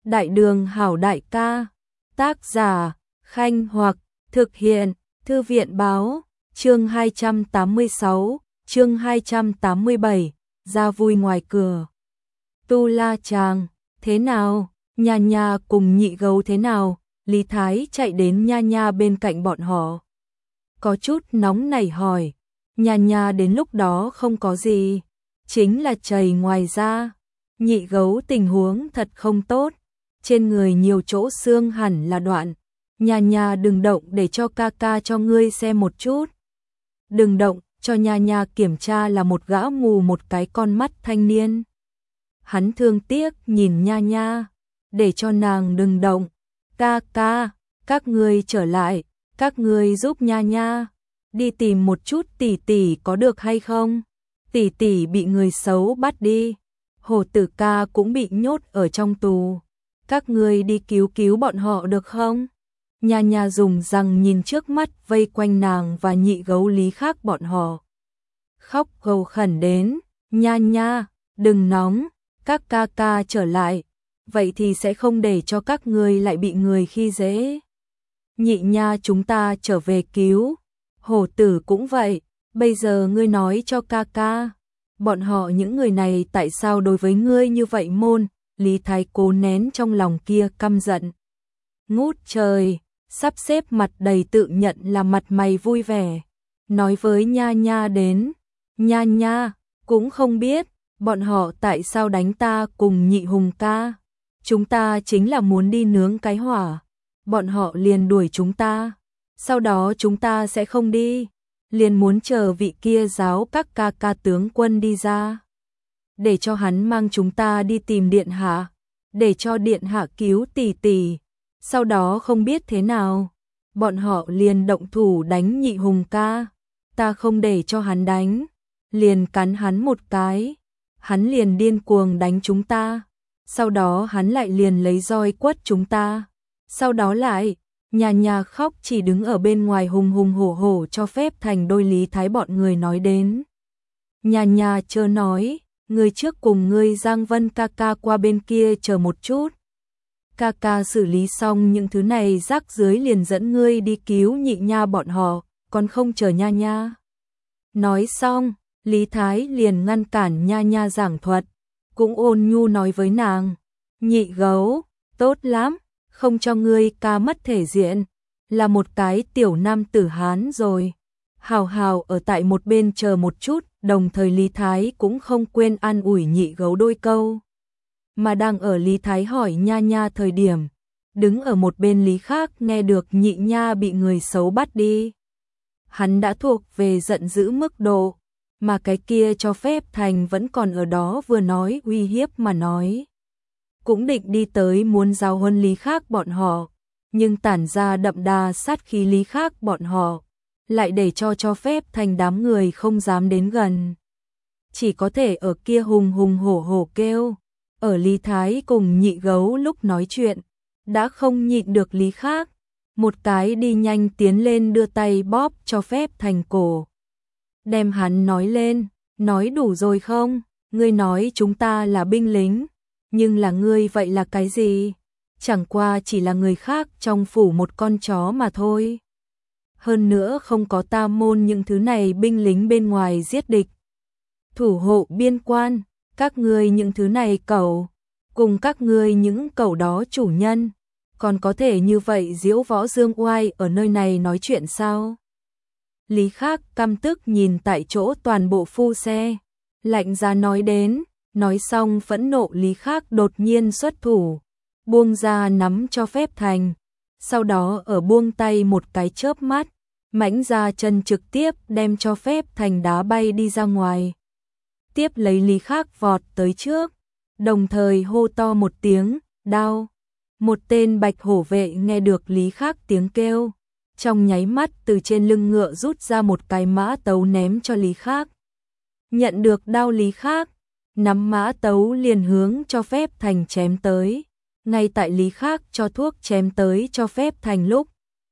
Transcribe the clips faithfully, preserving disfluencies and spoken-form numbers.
Đại đường hảo đại ca. Tác giả Khanh Hoặc. Thực hiện Thư viện báo. Chương hai trăm tám mươi sáu, chương hai trăm tám mươi bảy, ra vui ngoài cửa. Tu La Chàng, thế nào? Nha Nha cùng Nhị Gấu thế nào? Lý Thái chạy đến Nha Nha bên cạnh bọn họ. Có chút nóng nảy hỏi. Nha Nha đến lúc đó không có gì, chính là chảy ngoài da. Nhị Gấu tình huống thật không tốt, trên người nhiều chỗ xương hẳn là đoạn. Nha Nha đừng động, để cho ca ca cho ngươi xem một chút. Đừng động, cho Nha Nha kiểm tra là một gã mù một cái con mắt thanh niên. Hắn thương tiếc nhìn Nha Nha, để cho nàng đừng động. Ca ca, các ngươi trở lại, các ngươi giúp Nha Nha đi tìm một chút tỷ tỷ có được hay không? Tỷ tỷ bị người xấu bắt đi, Hổ Tử ca cũng bị nhốt ở trong tù. Các ngươi đi cứu cứu bọn họ được không? Nha Nha dùng răng nhìn trước mắt vây quanh nàng và Nhị Gấu Lý khác bọn họ. Khóc gầu khẩn đến. Nha Nha, đừng nóng, các ca ca trở lại, vậy thì sẽ không để cho các ngươi lại bị người khi dễ. Nhị Nha chúng ta trở về cứu. Hổ Tử cũng vậy, bây giờ ngươi nói cho ca ca, bọn họ những người này tại sao đối với ngươi như vậy môn? Lý Thái cố nén trong lòng kia căm giận. Ngút trời, sắp xếp mặt đầy tự nhận là mặt mày vui vẻ, nói với Nha Nha đến. Nha Nha, cũng không biết, bọn họ tại sao đánh ta cùng Nhị Hùng ca. Chúng ta chính là muốn đi nướng cái hỏa, bọn họ liền đuổi chúng ta. Sau đó chúng ta sẽ không đi, liền muốn chờ vị kia giáo các ca ca tướng quân đi ra, để cho hắn mang chúng ta đi tìm điện hạ, để cho điện hạ cứu tỷ tỷ. Sau đó không biết thế nào, bọn họ liền động thủ đánh Nhị Hùng ca. Ta không để cho hắn đánh, liền cắn hắn một cái, hắn liền điên cuồng đánh chúng ta. Sau đó hắn lại liền lấy roi quất chúng ta. Sau đó lại, Nha Nha khóc chỉ đứng ở bên ngoài hùng hùng hổ hổ cho phép thành đôi. Lý Thái bọn người nói đến. Nha Nha chớ nói, người trước cùng ngươi Giang Vân ca ca qua bên kia chờ một chút. Ca ca xử lý xong những thứ này rác dưới liền dẫn ngươi đi cứu Nhị Nha bọn họ, còn không chờ Nha Nha. Nói xong, Lý Thái liền ngăn cản Nha Nha giảng thuật, cũng ôn nhu nói với nàng. Nhị Gấu, tốt lắm, không cho ngươi ca mất thể diện, là một cái tiểu nam tử Hán rồi. Hào hào ở tại một bên chờ một chút, đồng thời Lý Thái cũng không quên an ủi Nhị Gấu đôi câu. Mà đang ở Lý Thái hỏi Nha Nha thời điểm, đứng ở một bên Lý khác nghe được Nhị Nha bị người xấu bắt đi. Hắn đã thuộc về giận dữ mức độ, mà cái kia cho phép thành vẫn còn ở đó vừa nói uy hiếp mà nói. Cũng định đi tới muốn giao huấn Lý khác bọn họ, nhưng tản ra đậm đà sát khí Lý khác bọn họ, lại để cho cho phép thành đám người không dám đến gần. Chỉ có thể ở kia hùng hùng hổ hổ kêu. Ở Lý Thái cùng Nhị Gấu lúc nói chuyện, đã không nhịn được Lý khác, một cái đi nhanh tiến lên đưa tay bóp cho phép thành cổ. Đem hắn nói lên, nói đủ rồi không? Ngươi nói chúng ta là binh lính, nhưng là ngươi vậy là cái gì? Chẳng qua chỉ là người khác trong phủ một con chó mà thôi. Hơn nữa không có ta môn những thứ này binh lính bên ngoài giết địch, thủ hộ biên quan. Các ngươi những thứ này cẩu, cùng các ngươi những cẩu đó chủ nhân, còn có thể như vậy diễu võ dương oai ở nơi này nói chuyện sao? Lý khác căm tức nhìn tại chỗ toàn bộ phu xe, lạnh giá nói đến. Nói xong phẫn nộ Lý khác đột nhiên xuất thủ, buông ra nắm cho phép thành, sau đó ở buông tay một cái chớp mắt, mãnh ra chân trực tiếp đem cho phép thành đá bay đi ra ngoài. Tiếp lấy Lý khác vọt tới trước, đồng thời hô to một tiếng, đao. Một tên bạch hổ vệ nghe được Lý khác tiếng kêu, trong nháy mắt từ trên lưng ngựa rút ra một cái mã tấu ném cho Lý khác. Nhận được đao Lý khác, nắm mã tấu liền hướng cho phép thành chém tới. Ngay tại Lý khác cho thuốc chém tới cho phép thành lúc,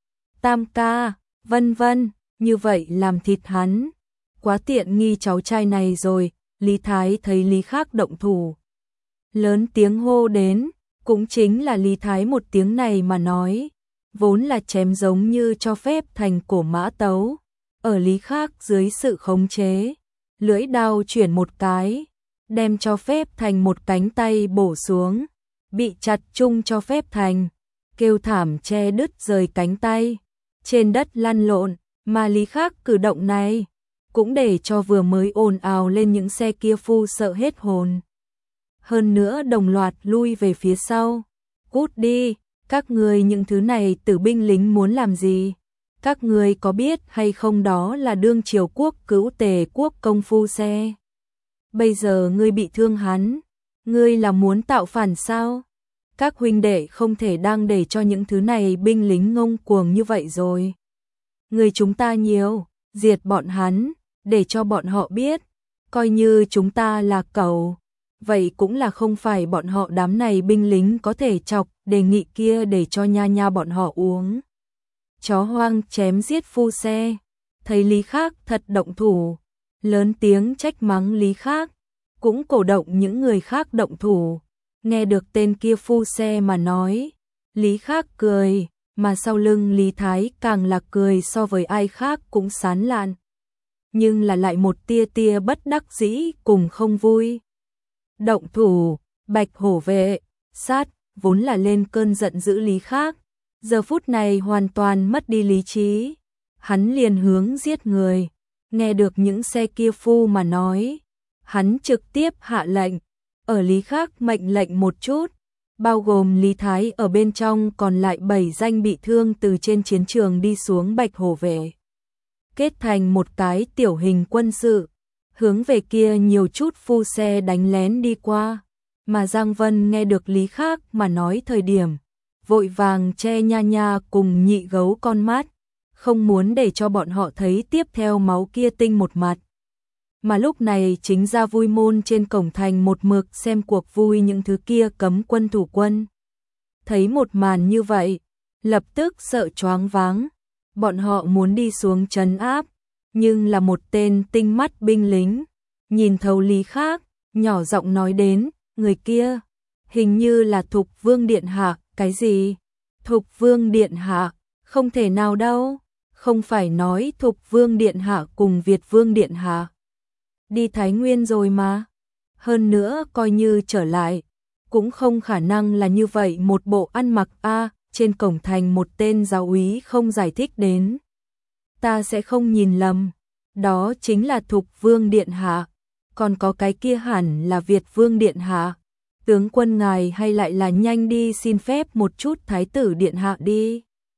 tam ca, vân vân, như vậy làm thịt hắn. Quá tiện nghi cháu trai này rồi. Lý Thái thấy Lý khác động thủ, lớn tiếng hô đến, Cũng chính là Lý Thái một tiếng này mà nói, vốn là chém giống như cho phép thành cổ mã tấu, ở Lý Khác dưới sự khống chế, lưỡi đao chuyển một cái, đem cho phép thành một cánh tay bổ xuống, bị chặt chung cho phép thành, kêu thảm che đứt rời cánh tay, trên đất lăn lộn, mà Lý Khác cử động này, cũng để cho vừa mới ồn ào lên những xe kia phu sợ hết hồn. Hơn nữa đồng loạt lui về phía sau, cút đi, các người những thứ này tử binh lính muốn làm gì? Các người có biết hay không đó là đương triều quốc cữu Tề quốc công phu xe. Bây giờ ngươi bị thương hắn, ngươi là muốn tạo phản sao? Các huynh đệ không thể đang để cho những thứ này binh lính ngông cuồng như vậy rồi. Người chúng ta nhiều, diệt bọn hắn, để cho bọn họ biết, coi như chúng ta là cẩu, vậy cũng là không phải bọn họ đám này binh lính có thể chọc, đề nghị kia để cho nha nha bọn họ uống. Chó hoang chém giết phu xe, thấy Lý Khác thật động thủ, lớn tiếng trách mắng Lý Khác, cũng cổ động những người khác động thủ. Nghe được tên kia phu xe mà nói, Lý Khác cười, mà sau lưng Lý Thái càng là cười so với ai khác cũng sán lạn. Nhưng là lại một tia tia bất đắc dĩ cùng không vui. Động thủ, Bạch Hổ vệ, sát, vốn là lên cơn giận dữ Lý Khác, giờ phút này hoàn toàn mất đi lý trí. Hắn liền hướng giết người, nghe được những xe kia phu mà nói, hắn trực tiếp hạ lệnh, ở Lý Khác mệnh lệnh một chút, bao gồm Lý Thái ở bên trong còn lại bảy danh bị thương từ trên chiến trường đi xuống Bạch Hổ vệ. Kết thành một cái tiểu hình quân sự, hướng về kia nhiều chút phu xe đánh lén đi qua, mà Giang Vân nghe được Lý Khác mà nói thời điểm, vội vàng che nha nha cùng nhị gấu con mắt, không muốn để cho bọn họ thấy tiếp theo máu kia tinh một mặt. Mà lúc này chính ra vui môn trên cổng thành một mực xem cuộc vui những thứ kia cấm quân thủ quân. Thấy một màn như vậy, lập tức sợ choáng váng, bọn họ muốn đi xuống trấn áp, nhưng là một tên tinh mắt binh lính, nhìn thấu Lý Khác, nhỏ giọng nói đến, người kia, hình như là Thục Vương Điện Hạ, cái gì? Thục Vương Điện Hạ, không thể nào đâu, không phải nói Thục Vương Điện Hạ cùng Việt Vương Điện Hạ đi Thái Nguyên rồi mà, hơn nữa coi như trở lại, cũng không khả năng là như vậy một bộ ăn mặc a. Trên cổng thành một tên giáo úy không giải thích đến. Ta sẽ không nhìn lầm, đó chính là Thục Vương Điện Hạ, còn có cái kia hẳn là Việt Vương Điện Hạ. Tướng quân ngài hay lại là nhanh đi xin phép một chút Thái tử Điện Hạ đi.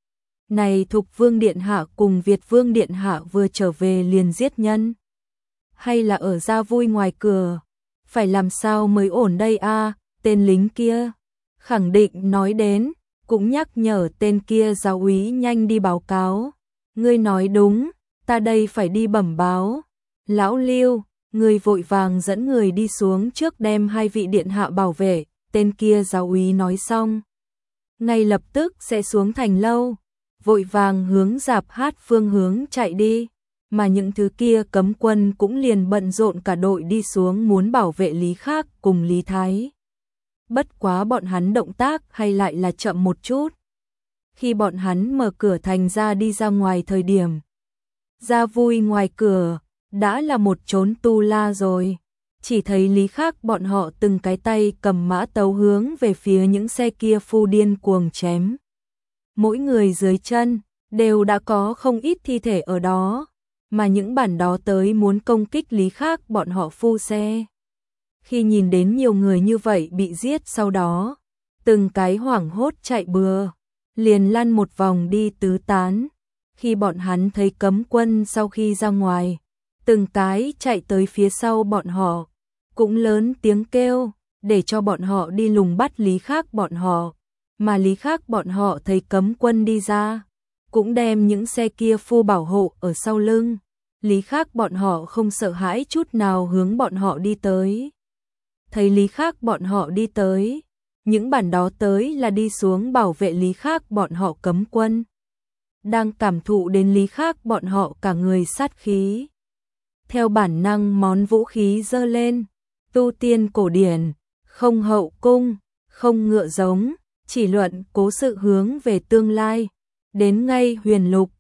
Này Thục Vương Điện Hạ cùng Việt Vương Điện Hạ vừa trở về liền giết nhân, hay là ở ra vui ngoài cửa, phải làm sao mới ổn đây a? Tên lính kia khẳng định nói đến, cũng nhắc nhở tên kia giáo úy nhanh đi báo cáo. Ngươi nói đúng, ta đây phải đi bẩm báo. Lão Lưu, người vội vàng dẫn người đi xuống trước đem hai vị điện hạ bảo vệ. Tên kia giáo úy nói xong, ngay lập tức sẽ xuống thành lâu, vội vàng hướng Dạp Hát phương hướng chạy đi. Mà những thứ kia cấm quân cũng liền bận rộn cả đội đi xuống muốn bảo vệ Lý Khác cùng Lý Thái. Bất quá bọn hắn động tác hay lại là chậm một chút. Khi bọn hắn mở cửa thành ra đi ra ngoài thời điểm, ra vui ngoài cửa, đã là một chốn tu la rồi. Chỉ thấy Lý Khác bọn họ từng cái tay cầm mã tấu hướng về phía những xe kia phu điên cuồng chém. Mỗi người dưới chân, đều đã có không ít thi thể ở đó, mà những bản đó tới muốn công kích Lý Khác bọn họ phu xe. Khi nhìn đến nhiều người như vậy bị giết sau đó, từng cái hoảng hốt chạy bừa, liền lăn một vòng đi tứ tán. Khi bọn hắn thấy cấm quân sau khi ra ngoài, từng cái chạy tới phía sau bọn họ, cũng lớn tiếng kêu, để cho bọn họ đi lùng bắt Lý Khác bọn họ. Mà Lý Khác bọn họ thấy cấm quân đi ra, cũng đem những xe kia phu bảo hộ ở sau lưng. Lý Khác bọn họ không sợ hãi chút nào hướng bọn họ đi tới. Thấy Lý Khác bọn họ đi tới, những bản đó tới là đi xuống bảo vệ Lý Khác bọn họ cấm quân. Đang cảm thụ đến Lý Khác bọn họ cả người sát khí. Theo bản năng món vũ khí giơ lên, tu tiên cổ điển, không hậu cung, không ngựa giống, chỉ luận cố sự hướng về tương lai. Đến ngay huyền lục,